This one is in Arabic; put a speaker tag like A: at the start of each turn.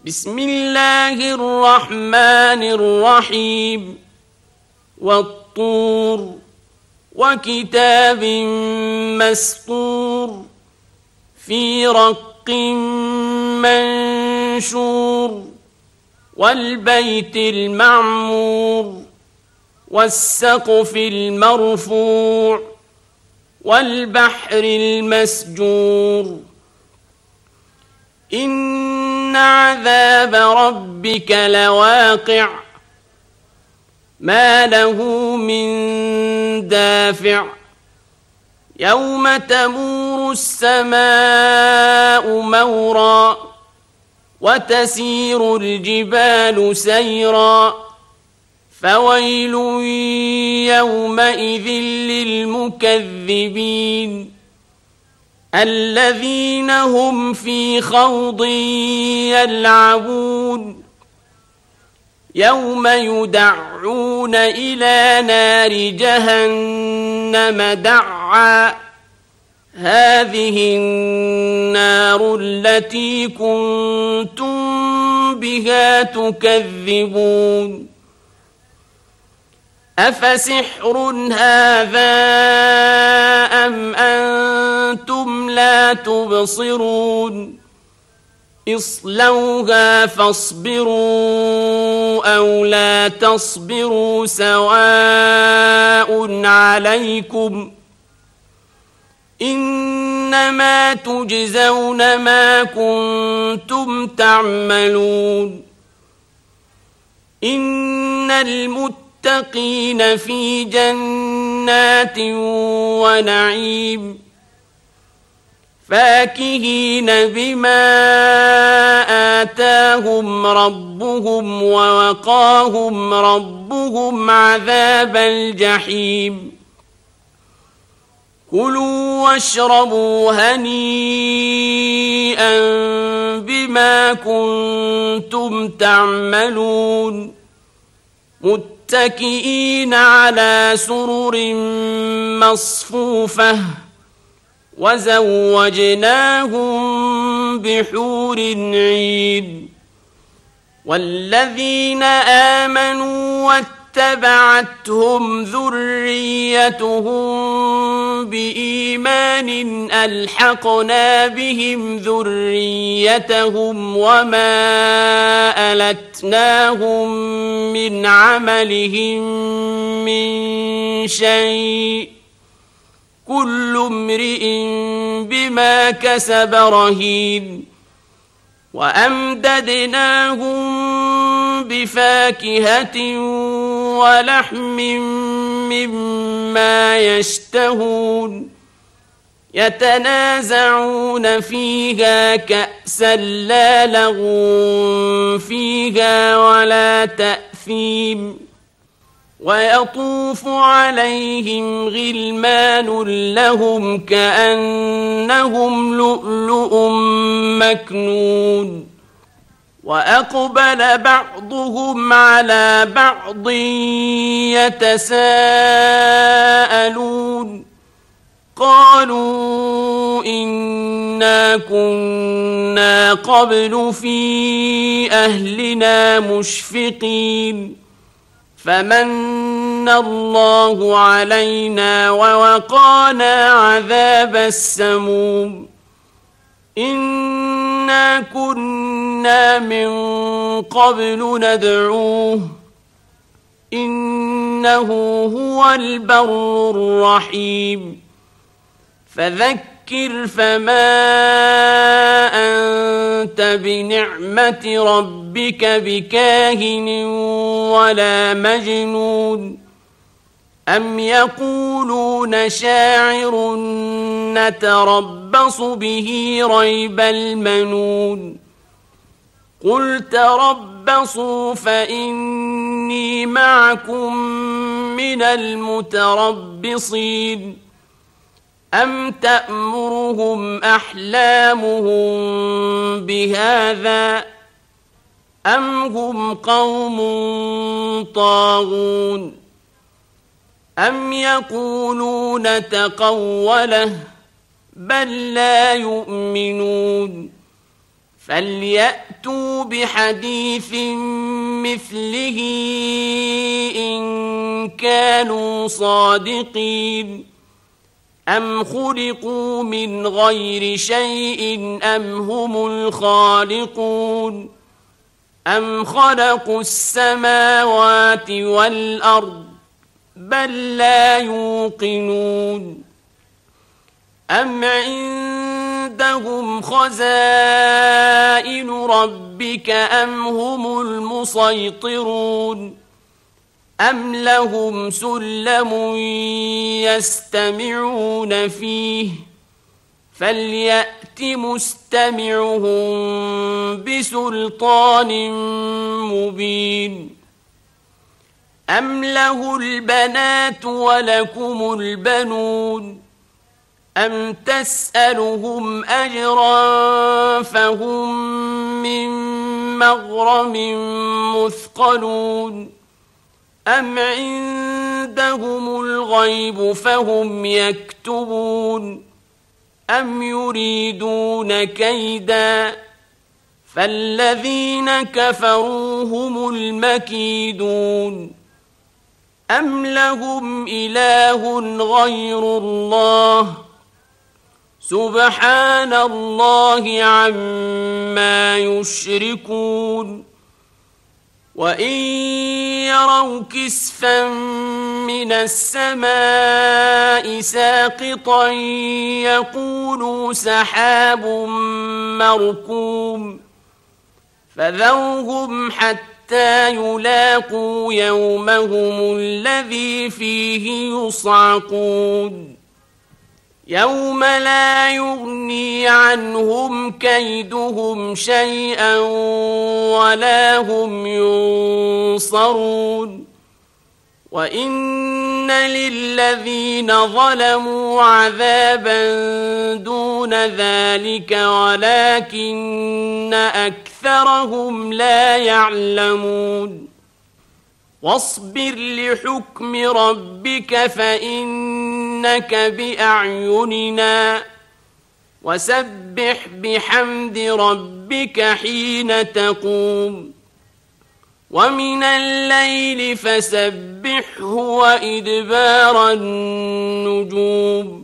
A: بسم الله الرحمن الرحيم والطور وكتاب مسطور في رق منشور والبيت المعمور والسقف المرفوع والبحر المسجور إن عذاب ربك لواقع ما له من دافع يوم تمور السماء مورا وتسير الجبال سيرا فويل يومئذ للمكذبين الذين هم في خوض يلعبون يوم يدعون إلى نار جهنم دعا هذه النار التي كنتم بها تكذبون أفسحر هذا أم أنتم لا تبصرون اصلوها فاصبروا أو لا تصبروا سواء عليكم إنما تجزون ما كنتم تعملون إن المتقين في جنات ونعيم فاكهين بما آتاهم ربهم ووقاهم ربهم عذاب الجحيم كلوا واشربوا هنيئا بما كنتم تعملون متكئين على سرر مصفوفة وزوجناهم بحور عين والذين آمنوا واتبعتهم ذريتهم بإيمان ألحقنا بهم ذريتهم وما ألتناهم من عملهم من شيء كل امرئ بما كسب رهين وأمددناهم بفاكهة ولحم مما يشتهون يتنازعون فيها كأسا لا لغو فيها ولا تأثيم ويطوف عليهم غلمان لهم كأنهم لؤلؤ مكنون وأقبل بعضهم على بعض يتساءلون قالوا إنا كنا قبل في أهلنا مشفقين فمن الله علينا ووقانا عذاب السموم إنا كنا من قبل ندعوه إنه هو البر الرحيم فذكر فما أنت بنعمة ربك بكاهن ولا مجنون أم يقولون شاعر نتربص به ريب المنون قل تربصوا فإني معكم من المتربصين أم تأمرهم أحلامهم بهذا أم هم قوم طاغون أم يقولون تقوله بل لا يؤمنون فليأتوا بحديث مثله إن كانوا صادقين أم خلقوا من غير شيء أم هم الخالقون أم خلقوا السماوات والأرض بل لا يوقنون أم عندهم خزائن ربك أم هم المسيطرون أم لهم سلم يستمعون فيه فليأت مستمعهم بسلطان مبين أم له البنات ولكم البنون أم تسألهم أجرا فهم من مغرم مثقلون أم عندهم الغيب فهم يكتبون أم يريدون كيدا فالذين كفروا هم المكيدون أم لهم إله غير الله سبحان الله عما يشركون وإن يروا كسفا من السماء ساقطا يقولوا سحاب مركوم فذرهم حتى يلاقوا يومهم الذي فيه يصعقون يوم لا يغني عنهم كيدهم شيئا ولا هم ينصرون وإن للذين ظلموا عذابا دون ذلك ولكن أكثرهم لا يعلمون واصبر لحكم ربك فإنك بأعيننا وسبح بحمد ربك حين تقوم ومن الليل فسبحه وإدبار النجوم